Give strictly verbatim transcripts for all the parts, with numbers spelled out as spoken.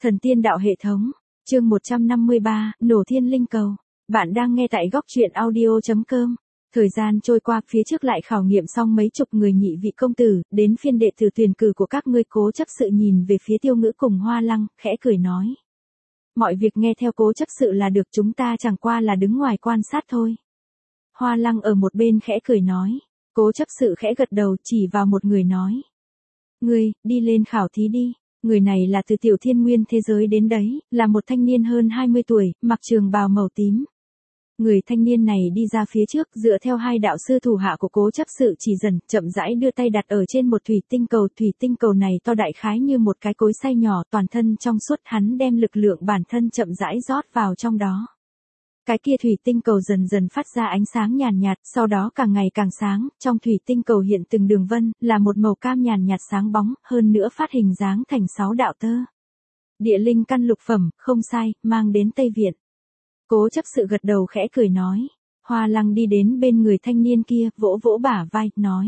Thần tiên đạo hệ thống, chương một trăm năm mươi ba, nổ thiên linh cầu. Bạn đang nghe tại góc truyện audio chấm com. Thời gian trôi qua, phía trước lại khảo nghiệm xong mấy chục người nhị vị công tử, đến phiên đệ tử tuyển cử của các ngươi. Cố chấp sự nhìn về phía Tiêu Ngữ cùng Hoa Lăng, khẽ cười nói. Mọi việc nghe theo cố chấp sự là được, chúng ta chẳng qua là đứng ngoài quan sát thôi. Hoa Lăng ở một bên khẽ cười nói. Cố chấp sự khẽ gật đầu, chỉ vào một người nói. Ngươi, đi lên khảo thí đi. Người này là từ tiểu thiên nguyên thế giới đến đấy, là một thanh niên hơn hai mươi tuổi, mặc trường bào màu tím. Người thanh niên này đi ra phía trước, dựa theo hai đạo sư thủ hạ của cố chấp sự chỉ dần, chậm rãi đưa tay đặt ở trên một thủy tinh cầu. Thủy tinh cầu này to đại khái như một cái cối xay nhỏ, toàn thân trong suốt. Hắn đem lực lượng bản thân chậm rãi rót vào trong đó. Cái kia thủy tinh cầu dần dần phát ra ánh sáng nhàn nhạt, sau đó càng ngày càng sáng, trong thủy tinh cầu hiện từng đường vân, là một màu cam nhàn nhạt sáng bóng, hơn nữa phát hình dáng thành sáu đạo tơ. Địa linh căn lục phẩm, không sai, mang đến Tây Viện. Cố chấp sự gật đầu khẽ cười nói. Hoa Lăng đi đến bên người thanh niên kia, vỗ vỗ bả vai, nói.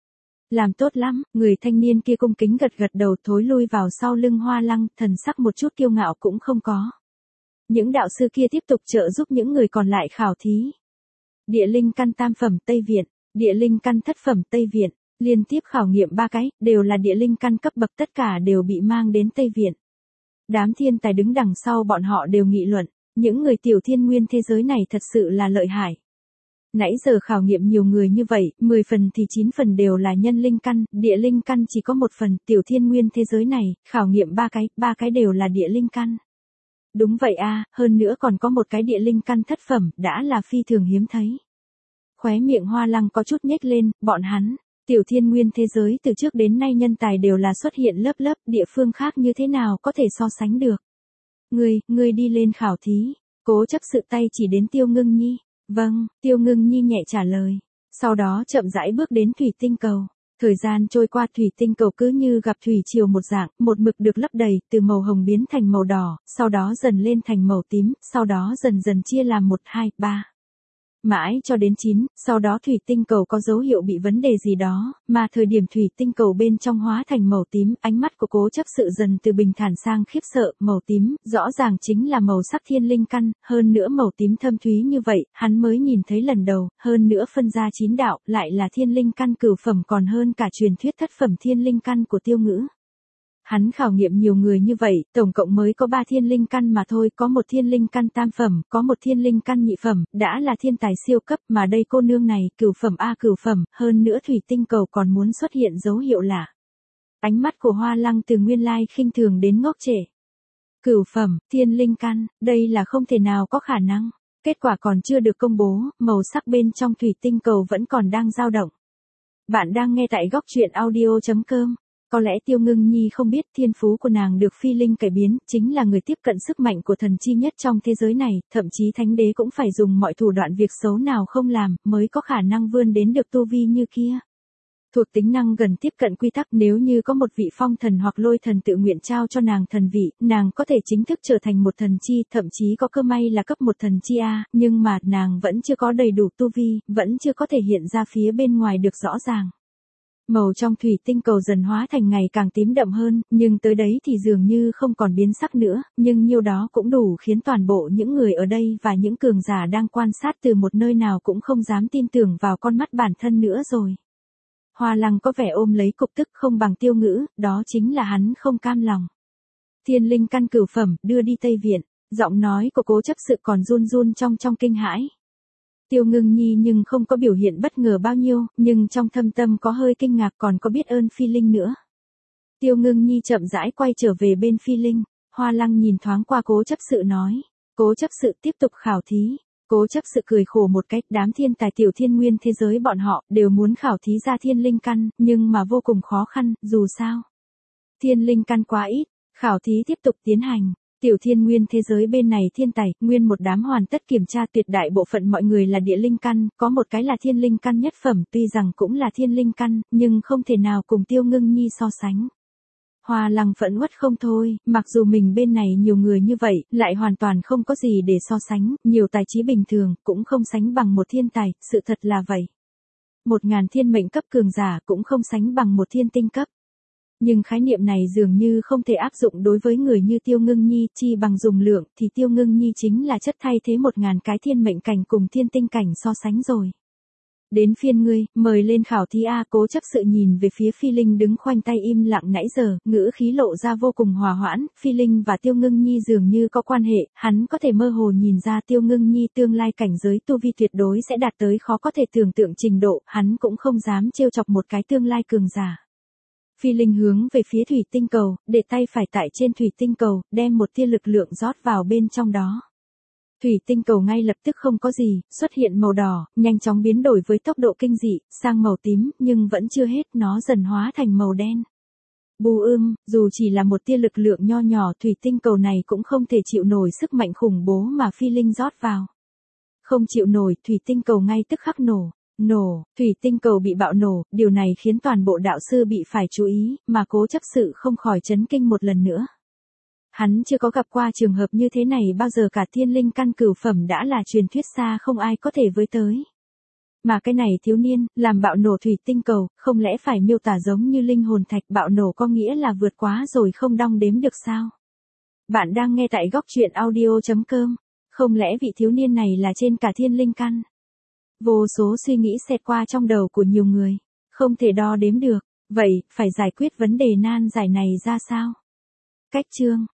Làm tốt lắm, người thanh niên kia cung kính gật gật đầu, thối lui vào sau lưng Hoa Lăng, thần sắc một chút kiêu ngạo cũng không có. Những đạo sư kia tiếp tục trợ giúp những người còn lại khảo thí. Địa linh căn tam phẩm Tây Viện, địa linh căn thất phẩm Tây Viện, liên tiếp khảo nghiệm ba cái, đều là địa linh căn cấp bậc, tất cả đều bị mang đến Tây Viện. Đám thiên tài đứng đằng sau bọn họ đều nghị luận, những người tiểu thiên nguyên thế giới này thật sự là lợi hại. Nãy giờ khảo nghiệm nhiều người như vậy, mười phần thì chín phần đều là nhân linh căn, địa linh căn chỉ có một phần. Tiểu thiên nguyên thế giới này, khảo nghiệm ba cái, ba cái đều là địa linh căn. Đúng vậy a, hơn nữa còn có một cái địa linh căn thất phẩm, đã là phi thường hiếm thấy. Khóe miệng Hoa Lăng có chút nhếch lên, bọn hắn, tiểu thiên nguyên thế giới từ trước đến nay nhân tài đều là xuất hiện lớp lớp, địa phương khác như thế nào có thể so sánh được. Ngươi, ngươi đi lên khảo thí. Cố chấp sự tay chỉ đến Tiêu Ngưng Nhi. Vâng, Tiêu Ngưng Nhi nhẹ trả lời. Sau đó chậm rãi bước đến thủy tinh cầu. Thời gian trôi qua, thủy tinh cầu cứ như gặp thủy triều một dạng, một mực được lấp đầy, từ màu hồng biến thành màu đỏ, sau đó dần lên thành màu tím, sau đó dần dần chia làm một, hai, ba. Mãi cho đến chín, sau đó thủy tinh cầu có dấu hiệu bị vấn đề gì đó, mà thời điểm thủy tinh cầu bên trong hóa thành màu tím, ánh mắt của cố chấp sự dần từ bình thản sang khiếp sợ. Màu tím, rõ ràng chính là màu sắc thiên linh căn, hơn nữa màu tím thâm thúy như vậy, hắn mới nhìn thấy lần đầu, hơn nữa phân ra chín đạo, lại là thiên linh căn cửu phẩm, còn hơn cả truyền thuyết thất phẩm thiên linh căn của Tiêu Ngữ. Hắn khảo nghiệm nhiều người như vậy, tổng cộng mới có ba thiên linh căn mà thôi, có một thiên linh căn tam phẩm, có một thiên linh căn nhị phẩm, đã là thiên tài siêu cấp, mà đây cô nương này, cửu phẩm a cửu phẩm, hơn nữa thủy tinh cầu còn muốn xuất hiện dấu hiệu lạ. Ánh mắt của Hoa Lăng từ nguyên lai khinh thường đến ngốc trệ. Cửu phẩm, thiên linh căn, đây là không thể nào có khả năng. Kết quả còn chưa được công bố, màu sắc bên trong thủy tinh cầu vẫn còn đang dao động. Bạn đang nghe tại góc truyện audio chấm com. Có lẽ Tiêu Ngưng Nhi không biết, thiên phú của nàng được phi linh cải biến, chính là người tiếp cận sức mạnh của thần chi nhất trong thế giới này, thậm chí thánh đế cũng phải dùng mọi thủ đoạn việc xấu nào không làm, mới có khả năng vươn đến được tu vi như kia. Thuộc tính năng gần tiếp cận quy tắc, nếu như có một vị phong thần hoặc lôi thần tự nguyện trao cho nàng thần vị, nàng có thể chính thức trở thành một thần chi, thậm chí có cơ may là cấp một thần chi A, nhưng mà nàng vẫn chưa có đầy đủ tu vi, vẫn chưa có thể hiện ra phía bên ngoài được rõ ràng. Màu trong thủy tinh cầu dần hóa thành ngày càng tím đậm hơn, nhưng tới đấy thì dường như không còn biến sắc nữa, nhưng nhiêu đó cũng đủ khiến toàn bộ những người ở đây và những cường giả đang quan sát từ một nơi nào cũng không dám tin tưởng vào con mắt bản thân nữa rồi. Hoa Lăng có vẻ ôm lấy cục tức không bằng Tiêu Ngữ, đó chính là hắn không cam lòng. Thiên linh căn cửu phẩm, đưa đi Tây Viện, giọng nói của cố chấp sự còn run run trong trong kinh hãi. Tiêu Ngưng Nhi nhưng không có biểu hiện bất ngờ bao nhiêu, nhưng trong thâm tâm có hơi kinh ngạc, còn có biết ơn phi linh nữa. Tiêu Ngưng Nhi chậm rãi quay trở về bên phi linh, Hoa Lăng nhìn thoáng qua cố chấp sự nói. Cố chấp sự tiếp tục khảo thí. Cố chấp sự cười khổ một cách, đám thiên tài tiểu thiên nguyên thế giới bọn họ đều muốn khảo thí ra thiên linh căn, nhưng mà vô cùng khó khăn, dù sao. Thiên linh căn quá ít, khảo thí tiếp tục tiến hành. Tiểu thiên nguyên thế giới bên này thiên tài, nguyên một đám hoàn tất kiểm tra, tuyệt đại bộ phận mọi người là địa linh căn, có một cái là thiên linh căn nhất phẩm, tuy rằng cũng là thiên linh căn, nhưng không thể nào cùng Tiêu Ngưng Nhi so sánh. Hoa Lăng phẫn uất không thôi, mặc dù mình bên này nhiều người như vậy, lại hoàn toàn không có gì để so sánh, nhiều tài trí bình thường, cũng không sánh bằng một thiên tài, sự thật là vậy. Một ngàn thiên mệnh cấp cường giả cũng không sánh bằng một thiên tinh cấp. Nhưng khái niệm này dường như không thể áp dụng đối với người như Tiêu Ngưng Nhi, chi bằng dùng lượng thì Tiêu Ngưng Nhi chính là chất thay thế một ngàn cái thiên mệnh cảnh cùng thiên tinh cảnh so sánh rồi. Đến phiên ngươi, mời lên khảo thí A. Cố chấp sự nhìn về phía Phi Linh đứng khoanh tay im lặng nãy giờ, ngữ khí lộ ra vô cùng hòa hoãn. Phi Linh và Tiêu Ngưng Nhi dường như có quan hệ, hắn có thể mơ hồ nhìn ra Tiêu Ngưng Nhi tương lai cảnh giới tu vi tuyệt đối sẽ đạt tới khó có thể tưởng tượng trình độ, hắn cũng không dám trêu chọc một cái tương lai cường giả. Phi Linh hướng về phía thủy tinh cầu, để tay phải tại trên thủy tinh cầu, đem một tia lực lượng rót vào bên trong đó. Thủy tinh cầu ngay lập tức không có gì, xuất hiện màu đỏ, nhanh chóng biến đổi với tốc độ kinh dị, sang màu tím, nhưng vẫn chưa hết, nó dần hóa thành màu đen. Bù ưm, dù chỉ là một tia lực lượng nho nhỏ, thủy tinh cầu này cũng không thể chịu nổi sức mạnh khủng bố mà Phi Linh rót vào. Không chịu nổi, thủy tinh cầu ngay tức khắc nổ. Nổ, thủy tinh cầu bị bạo nổ, điều này khiến toàn bộ đạo sư bị phải chú ý, mà Cố chấp sự không khỏi chấn kinh một lần nữa. Hắn chưa có gặp qua trường hợp như thế này bao giờ, cả thiên linh căn cửu phẩm đã là truyền thuyết xa không ai có thể với tới. Mà cái này thiếu niên, làm bạo nổ thủy tinh cầu, không lẽ phải miêu tả giống như linh hồn thạch, bạo nổ có nghĩa là vượt quá rồi không đong đếm được sao? Bạn đang nghe tại góc truyện audio chấm com, không lẽ vị thiếu niên này là trên cả thiên linh căn? Vô số suy nghĩ xẹt qua trong đầu của nhiều người, không thể đo đếm được, vậy, phải giải quyết vấn đề nan giải này ra sao? Cách chương